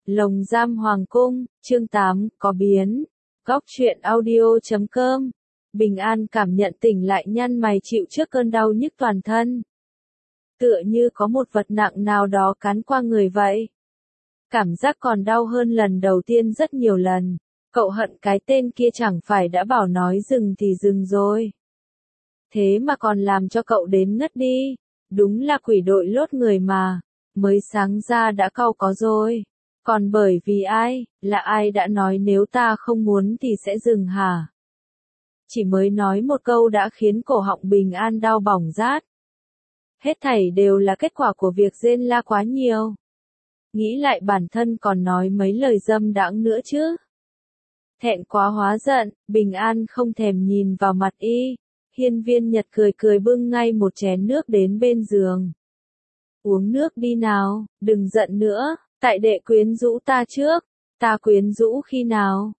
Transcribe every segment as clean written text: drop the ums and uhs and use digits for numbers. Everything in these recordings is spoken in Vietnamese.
Lồng giam hoàng cung, chương 8, có biến. Góc truyện audio.com. Bình An cảm nhận tỉnh lại nhăn mày chịu trước cơn đau nhức toàn thân. Tựa như có một vật nặng nào đó cán qua người vậy. Cảm giác còn đau hơn lần đầu tiên rất nhiều lần. Cậu hận cái tên kia chẳng phải đã bảo nói dừng thì dừng rồi. Thế mà còn làm cho cậu đến ngất đi. Đúng là quỷ đội lốt người mà. Mới sáng ra đã cau có rồi. Còn bởi vì ai, là ai đã nói nếu ta không muốn thì sẽ dừng hả? Chỉ mới nói một câu đã khiến cổ họng Bình An đau bỏng rát. Hết thảy đều là kết quả của việc rên la quá nhiều. Nghĩ lại bản thân còn nói mấy lời dâm đãng nữa chứ. Thẹn quá hóa giận, Bình An không thèm nhìn vào mặt y. Hiên Viên Nhật cười cười bưng ngay một chén nước đến bên giường. Uống nước đi nào, đừng giận nữa, tại đệ quyến rũ ta trước, ta quyến rũ khi nào?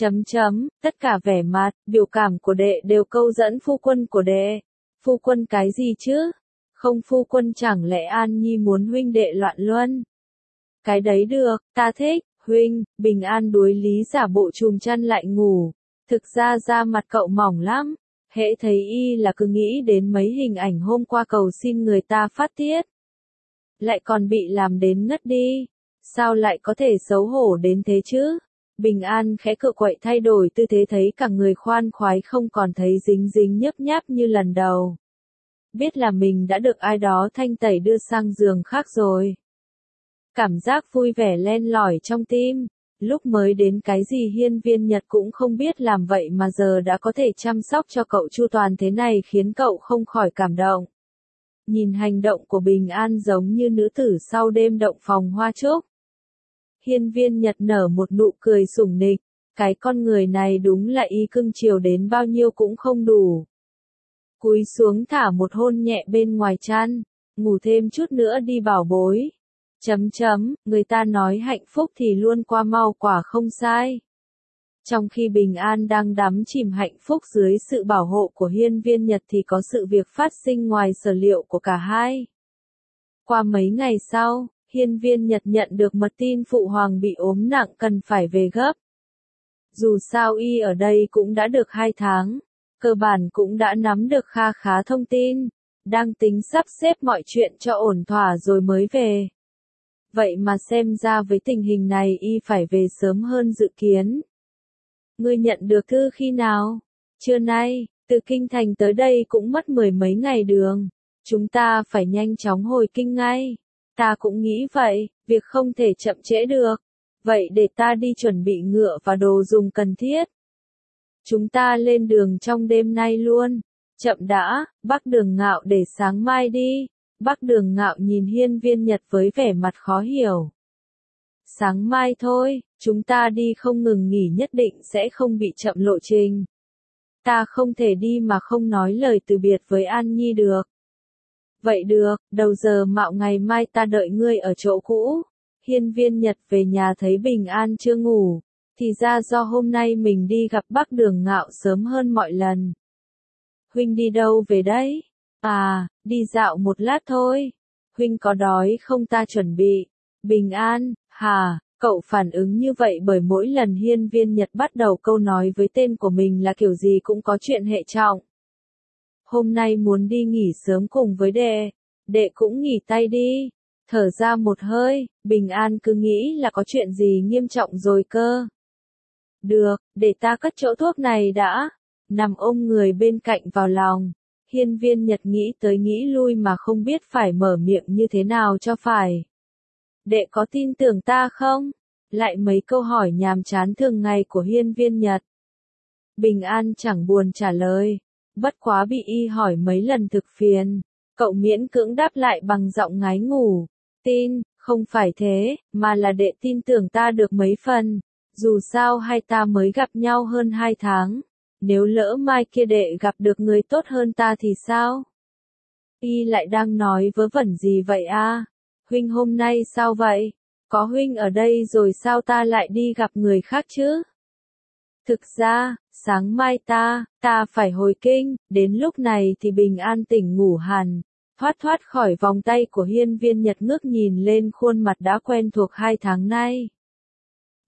Tất cả vẻ mặt, biểu cảm của đệ đều câu dẫn phu quân của đệ. Phu quân cái gì chứ? Không phu quân chẳng lẽ An Nhi muốn huynh đệ loạn luân? Cái đấy được, ta thích, huynh. Bình An đuối lý giả bộ chùm chăn lại ngủ. Thực ra da mặt cậu mỏng lắm. Hễ thấy y là cứ nghĩ đến mấy hình ảnh hôm qua cầu xin người ta phát tiết. Lại còn bị làm đến ngất đi. Sao lại có thể xấu hổ đến thế chứ? Bình An khẽ cựa quậy thay đổi tư thế thấy cả người khoan khoái không còn thấy dính dính nhấp nháp như lần đầu. Biết là mình đã được ai đó thanh tẩy đưa sang giường khác rồi. Cảm giác vui vẻ len lỏi trong tim. Lúc mới đến cái gì Hiên Viên Nhật cũng không biết làm vậy mà giờ đã có thể chăm sóc cho cậu chu toàn thế này khiến cậu không khỏi cảm động. Nhìn hành động của Bình An giống như nữ tử sau đêm động phòng hoa trúc. Hiên Viên Nhật nở một nụ cười sủng nịch, cái con người này đúng là y cưng chiều đến bao nhiêu cũng không đủ. Cúi xuống thả một hôn nhẹ bên ngoài chăn, ngủ thêm chút nữa đi bảo bối. Người ta nói hạnh phúc thì luôn qua mau quả không sai. Trong khi Bình An đang đắm chìm hạnh phúc dưới sự bảo hộ của Hiên Viên Nhật thì có sự việc phát sinh ngoài sở liệu của cả hai. Qua mấy ngày sau, Hiên Viên Nhật nhận được mật tin phụ hoàng bị ốm nặng cần phải về gấp. Dù sao y ở đây cũng đã được 2 tháng, cơ bản cũng đã nắm được kha khá thông tin, đang tính sắp xếp mọi chuyện cho ổn thỏa rồi mới về. Vậy mà xem ra với tình hình này y phải về sớm hơn dự kiến. Ngươi nhận được thư khi nào? Trưa nay, từ kinh thành tới đây cũng mất 10 mấy ngày đường. Chúng ta phải nhanh chóng hồi kinh ngay. Ta cũng nghĩ vậy, việc không thể chậm trễ được. Vậy để ta đi chuẩn bị ngựa và đồ dùng cần thiết. Chúng ta lên đường trong đêm nay luôn. Chậm đã, Bắc Đường Ngạo để sáng mai đi. Bắc Đường Ngạo nhìn Hiên Viên Nhật với vẻ mặt khó hiểu. Sáng mai thôi, chúng ta đi không ngừng nghỉ nhất định sẽ không bị chậm lộ trình. Ta không thể đi mà không nói lời từ biệt với An Nhi được. Vậy được, đầu giờ mạo ngày mai ta đợi ngươi ở chỗ cũ. Hiên Viên Nhật về nhà thấy Bình An chưa ngủ, thì ra do hôm nay mình đi gặp Bắc Đường Ngạo sớm hơn mọi lần. Huynh đi đâu về đấy? À, đi dạo một lát thôi. Huynh có đói không ta chuẩn bị. Bình An, hả? Cậu phản ứng như vậy bởi mỗi lần Hiên Viên Nhật bắt đầu câu nói với tên của mình là kiểu gì cũng có chuyện hệ trọng. Hôm nay muốn đi nghỉ sớm cùng với đệ. Đệ cũng nghỉ tay đi. Thở ra một hơi, Bình An cứ nghĩ là có chuyện gì nghiêm trọng rồi cơ. Được, để ta cất chỗ thuốc này đã. Nằm ôm người bên cạnh vào lòng. Hiên Viên Nhật nghĩ tới nghĩ lui mà không biết phải mở miệng như thế nào cho phải. Đệ có tin tưởng ta không? Lại mấy câu hỏi nhàm chán thường ngày của Hiên Viên Nhật. Bình An chẳng buồn trả lời. Bất quá bị y hỏi mấy lần thực phiền. Cậu miễn cưỡng đáp lại bằng giọng ngái ngủ. Tin, không phải thế, mà là đệ tin tưởng ta được mấy phần. Dù sao hai ta mới gặp nhau hơn 2 tháng. Nếu lỡ mai kia đệ gặp được người tốt hơn ta thì sao? Y lại đang nói vớ vẩn gì vậy a? Huynh hôm nay sao vậy? Có huynh ở đây rồi sao ta lại đi gặp người khác chứ? Thực ra, sáng mai ta phải hồi kinh, đến lúc này thì Bình An tỉnh ngủ hẳn, thoát khỏi vòng tay của Hiên Viên Nhật ngước nhìn lên khuôn mặt đã quen thuộc 2 tháng nay.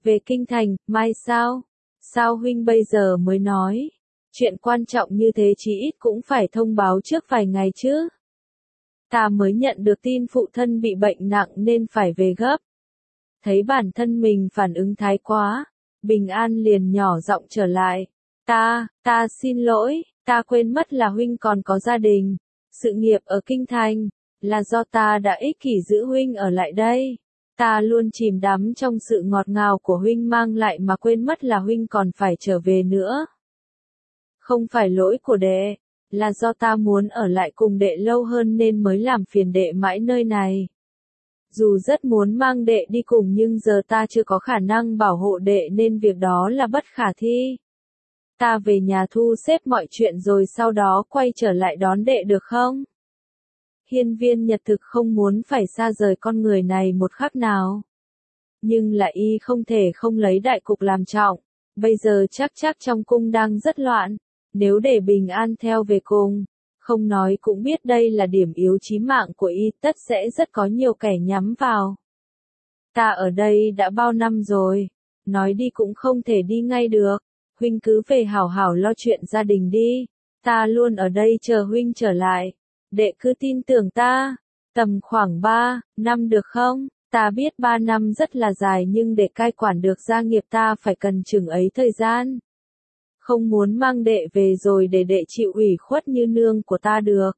Về kinh thành, mai sao? Sao huynh bây giờ mới nói? Chuyện quan trọng như thế chí ít cũng phải thông báo trước vài ngày chứ. Ta mới nhận được tin phụ thân bị bệnh nặng nên phải về gấp. Thấy bản thân mình phản ứng thái quá, Bình An liền nhỏ giọng trở lại. Ta xin lỗi, ta quên mất là huynh còn có gia đình, sự nghiệp ở kinh thành, là do ta đã ích kỷ giữ huynh ở lại đây. Ta luôn chìm đắm trong sự ngọt ngào của huynh mang lại mà quên mất là huynh còn phải trở về nữa. Không phải lỗi của đệ, là do ta muốn ở lại cùng đệ lâu hơn nên mới làm phiền đệ mãi nơi này. Dù rất muốn mang đệ đi cùng nhưng giờ ta chưa có khả năng bảo hộ đệ nên việc đó là bất khả thi. Ta về nhà thu xếp mọi chuyện rồi sau đó quay trở lại đón đệ được không? Hiên Viên Nhật thực không muốn phải xa rời con người này một khắc nào. Nhưng là y không thể không lấy đại cục làm trọng. Bây giờ chắc trong cung đang rất loạn. Nếu để Bình An theo về cùng, không nói cũng biết đây là điểm yếu chí mạng của y, tất sẽ rất có nhiều kẻ nhắm vào. Ta ở đây đã bao năm rồi, nói đi cũng không thể đi ngay được. Huynh cứ về hảo hảo lo chuyện gia đình đi, ta luôn ở đây chờ huynh trở lại. Đệ cứ tin tưởng ta, tầm khoảng 3 năm được không? Ta biết 3 năm rất là dài nhưng để cai quản được gia nghiệp ta phải cần chừng ấy thời gian. Không muốn mang đệ về rồi để đệ chịu ủy khuất như nương của ta được.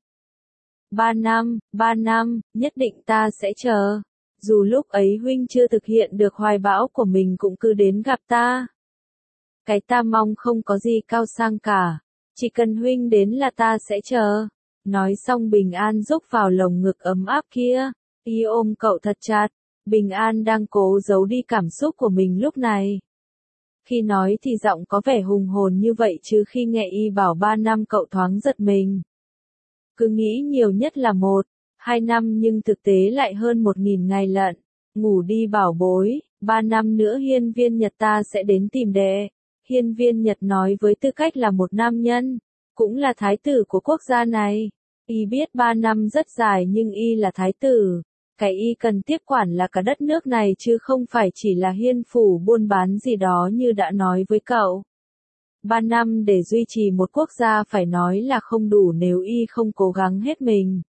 3 năm, nhất định ta sẽ chờ. Dù lúc ấy huynh chưa thực hiện được hoài bão của mình cũng cứ đến gặp ta. Cái ta mong không có gì cao sang cả. Chỉ cần huynh đến là ta sẽ chờ. Nói xong Bình An rúc vào lồng ngực ấm áp kia. Y ôm cậu thật chặt. Bình An đang cố giấu đi cảm xúc của mình lúc này. Khi nói thì giọng có vẻ hùng hồn như vậy chứ khi nghe y bảo 3 năm cậu thoáng giật mình. Cứ nghĩ nhiều nhất là 1-2 năm nhưng thực tế lại hơn 1000 ngày lận. Ngủ đi bảo bối, 3 năm nữa Hiên Viên Nhật ta sẽ đến tìm đệ. Hiên Viên Nhật nói với tư cách là một nam nhân, cũng là thái tử của quốc gia này. Y biết 3 năm rất dài nhưng y là thái tử. Cái y cần tiếp quản là cả đất nước này chứ không phải chỉ là hiên phủ buôn bán gì đó như đã nói với cậu. 3 năm để duy trì một quốc gia phải nói là không đủ nếu y không cố gắng hết mình.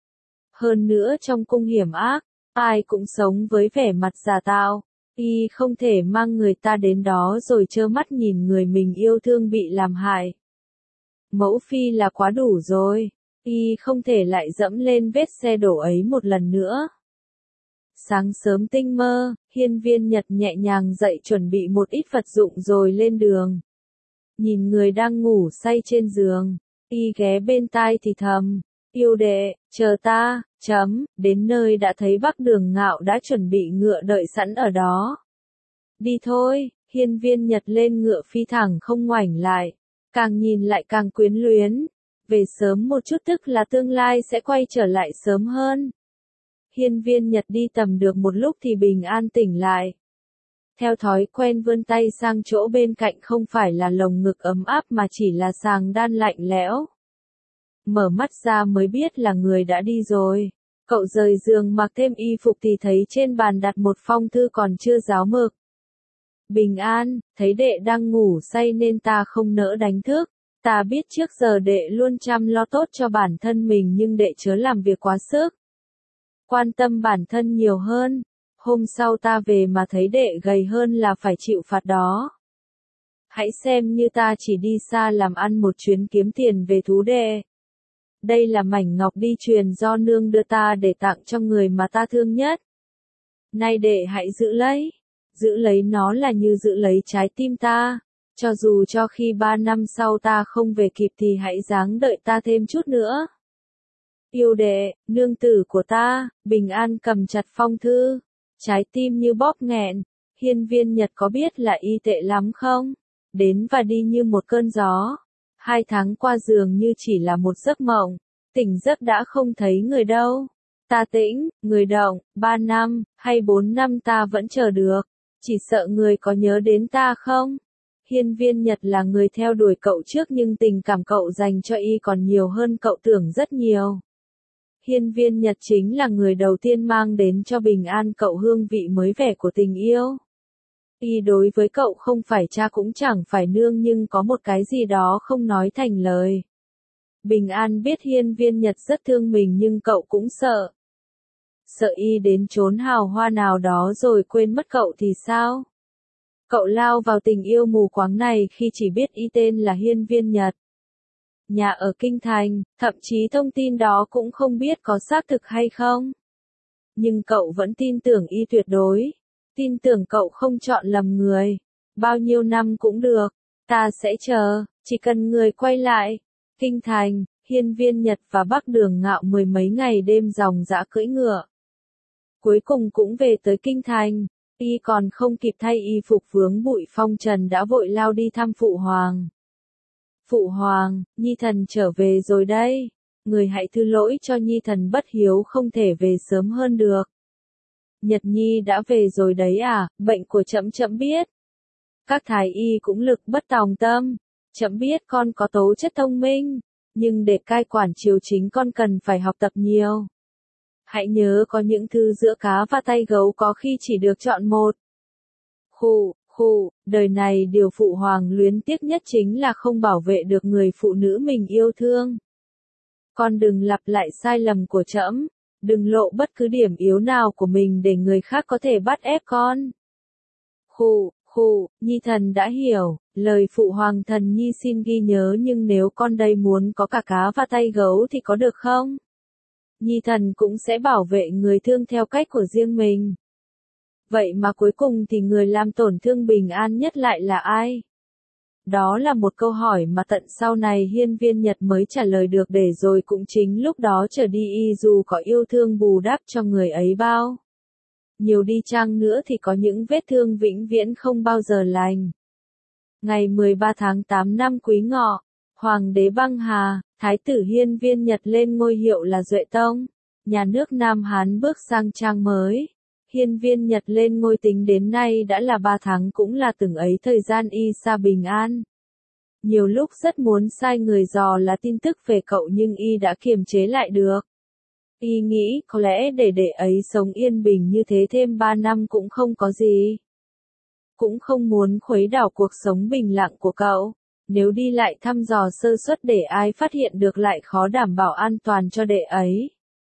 Hơn nữa trong cung hiểm ác, ai cũng sống với vẻ mặt giả tạo. Y không thể mang người ta đến đó rồi trơ mắt nhìn người mình yêu thương bị làm hại. Mẫu phi là quá đủ rồi. Y không thể lại dẫm lên vết xe đổ ấy một lần nữa. Sáng sớm tinh mơ, Hiên Viên Nhật nhẹ nhàng dậy chuẩn bị một ít vật dụng rồi lên đường. Nhìn người đang ngủ say trên giường, y ghé bên tai thì thầm, yêu đệ, chờ ta, đến nơi đã thấy Bắc Đường Ngạo đã chuẩn bị ngựa đợi sẵn ở đó. Đi thôi, Hiên Viên Nhật lên ngựa phi thẳng không ngoảnh lại, càng nhìn lại càng quyến luyến. Về sớm một chút tức là tương lai sẽ quay trở lại sớm hơn. Hiên Viên Nhật đi tầm được một lúc thì Bình An tỉnh lại. Theo thói quen vươn tay sang chỗ bên cạnh không phải là lồng ngực ấm áp mà chỉ là sàng đan lạnh lẽo. Mở mắt ra mới biết là người đã đi rồi. Cậu rời giường mặc thêm y phục thì thấy trên bàn đặt một phong thư còn chưa ráo mực. Bình An, thấy đệ đang ngủ say nên ta không nỡ đánh thức. Ta biết trước giờ đệ luôn chăm lo tốt cho bản thân mình nhưng đệ chớ làm việc quá sức. Quan tâm bản thân nhiều hơn. Hôm sau ta về mà thấy đệ gầy hơn là phải chịu phạt đó. Hãy xem như ta chỉ đi xa làm ăn một chuyến kiếm tiền về thú đệ. Đây là mảnh ngọc đi truyền do nương đưa ta để tặng cho người mà ta thương nhất. Nay đệ hãy giữ lấy nó là như giữ lấy trái tim ta. Cho dù cho khi 3 năm sau ta không về kịp thì hãy ráng đợi ta thêm chút nữa. Yêu đệ, nương tử của ta. Bình An cầm chặt phong thư. Trái tim như bóp nghẹn. Hiên Viên Nhật có biết là y tệ lắm không? Đến và đi như một cơn gió. 2 tháng qua dường như chỉ là một giấc mộng. Tỉnh giấc đã không thấy người đâu. Ta tĩnh, người động, 3 năm, hay 4 năm ta vẫn chờ được. Chỉ sợ người có nhớ đến ta không? Hiên Viên Nhật là người theo đuổi cậu trước nhưng tình cảm cậu dành cho y còn nhiều hơn cậu tưởng rất nhiều. Hiên Viên Nhật chính là người đầu tiên mang đến cho Bình An cậu hương vị mới vẻ của tình yêu. Y đối với cậu không phải cha cũng chẳng phải nương nhưng có một cái gì đó không nói thành lời. Bình An biết Hiên Viên Nhật rất thương mình nhưng cậu cũng sợ. Sợ Y đến chốn hào hoa nào đó rồi quên mất cậu thì sao? Cậu lao vào tình yêu mù quáng này khi chỉ biết Y tên là Hiên Viên Nhật. Nhà ở Kinh Thành, thậm chí thông tin đó cũng không biết có xác thực hay không. Nhưng cậu vẫn tin tưởng Y tuyệt đối. Tin tưởng cậu không chọn lầm người. Bao nhiêu năm cũng được. Ta sẽ chờ, chỉ cần người quay lại. Kinh Thành, Hiên Viên Nhật và Bắc Đường Ngạo mười mấy ngày đêm dòng dã cưỡi ngựa. Cuối cùng cũng về tới Kinh Thành. Y còn không kịp thay y phục vướng bụi phong trần đã vội lao đi thăm Phụ Hoàng. Phụ Hoàng, Nhi thần trở về rồi đây. Người hãy thứ lỗi cho Nhi thần bất hiếu không thể về sớm hơn được. Nhật Nhi đã về rồi đấy à, bệnh của trẫm biết. Các thái y cũng lực bất tòng tâm. Trẫm biết con có tố chất thông minh, nhưng để cai quản triều chính con cần phải học tập nhiều. Hãy nhớ có những thứ giữa cá và tay gấu có khi chỉ được chọn một. Đời này điều Phụ Hoàng luyến tiếc nhất chính là không bảo vệ được người phụ nữ mình yêu thương. Con đừng lặp lại sai lầm của trẫm, đừng lộ bất cứ điểm yếu nào của mình để người khác có thể bắt ép con. Nhi thần đã hiểu, lời Phụ Hoàng thần Nhi xin ghi nhớ nhưng nếu con đây muốn có cả cá và tay gấu thì có được không? Nhi thần cũng sẽ bảo vệ người thương theo cách của riêng mình. Vậy mà cuối cùng thì người làm tổn thương Bình An nhất lại là ai? Đó là một câu hỏi mà tận sau này Hiên Viên Nhật mới trả lời được để rồi cũng chính lúc đó trở đi Y dù có yêu thương bù đắp cho người ấy bao nhiều đi chăng nữa thì có những vết thương vĩnh viễn không bao giờ lành. Ngày 13 tháng 8 năm Quý Ngọ, Hoàng đế băng hà, Thái tử Hiên Viên Nhật lên ngôi hiệu là Duệ Tông. Nhà nước Nam Hán bước sang trang mới. Hiên Viên Nhật lên ngôi tính đến nay đã là 3 tháng cũng là từng ấy thời gian Y xa Bình An. Nhiều lúc rất muốn sai người dò la tin tức về cậu nhưng Y đã kiềm chế lại được. Y nghĩ có lẽ để ấy sống yên bình như thế thêm 3 năm cũng không có gì. Cũng không muốn khuấy đảo cuộc sống bình lặng của cậu. Nếu đi lại thăm dò sơ suất để ai phát hiện được lại khó đảm bảo an toàn cho đệ ấy.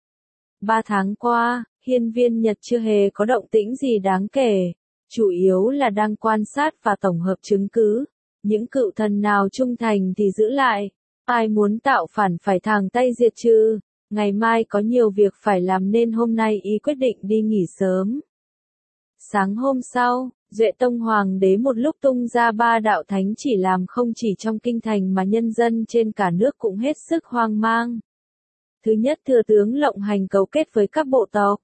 3 tháng qua, Hiên Viên Nhật chưa hề có động tĩnh gì đáng kể. Chủ yếu là đang quan sát và tổng hợp chứng cứ. Những cựu thần nào trung thành thì giữ lại. Ai muốn tạo phản phải thẳng tay diệt trừ. Ngày mai có nhiều việc phải làm nên hôm nay Y quyết định đi nghỉ sớm. Sáng hôm sau, Duệ Tông Hoàng đế một lúc tung ra 3 đạo thánh chỉ làm không chỉ trong kinh thành mà nhân dân trên cả nước cũng hết sức hoang mang. Thứ nhất, thừa tướng Lộng Hành cấu kết với các bộ tộc.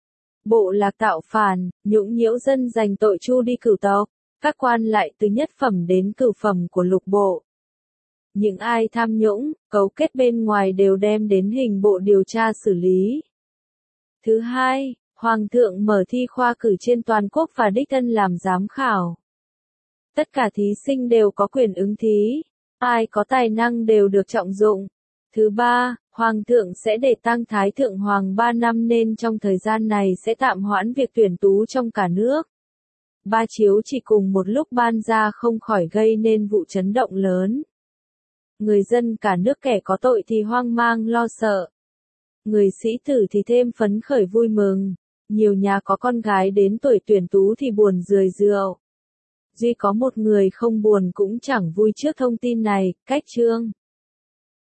Bộ Lạc tạo phản, nhũng nhiễu dân giành tội tru đi cửu tộc. Các quan lại từ nhất phẩm đến cửu phẩm của lục bộ. Những ai tham nhũng, cấu kết bên ngoài đều đem đến hình bộ điều tra xử lý. Thứ hai, Hoàng thượng mở thi khoa cử trên toàn quốc và đích thân làm giám khảo. Tất cả thí sinh đều có quyền ứng thí. Ai có tài năng đều được trọng dụng. Thứ ba, Hoàng thượng sẽ để tăng Thái thượng Hoàng 3 năm nên trong thời gian này sẽ tạm hoãn việc tuyển tú trong cả nước. 3 chiếu chỉ cùng một lúc ban ra không khỏi gây nên vụ chấn động lớn. Người dân cả nước kẻ có tội thì hoang mang lo sợ. Người sĩ tử thì thêm phấn khởi vui mừng. Nhiều nhà có con gái đến tuổi tuyển tú thì buồn rười rượu. Duy có một người không buồn cũng chẳng vui trước thông tin này, Cách Trương.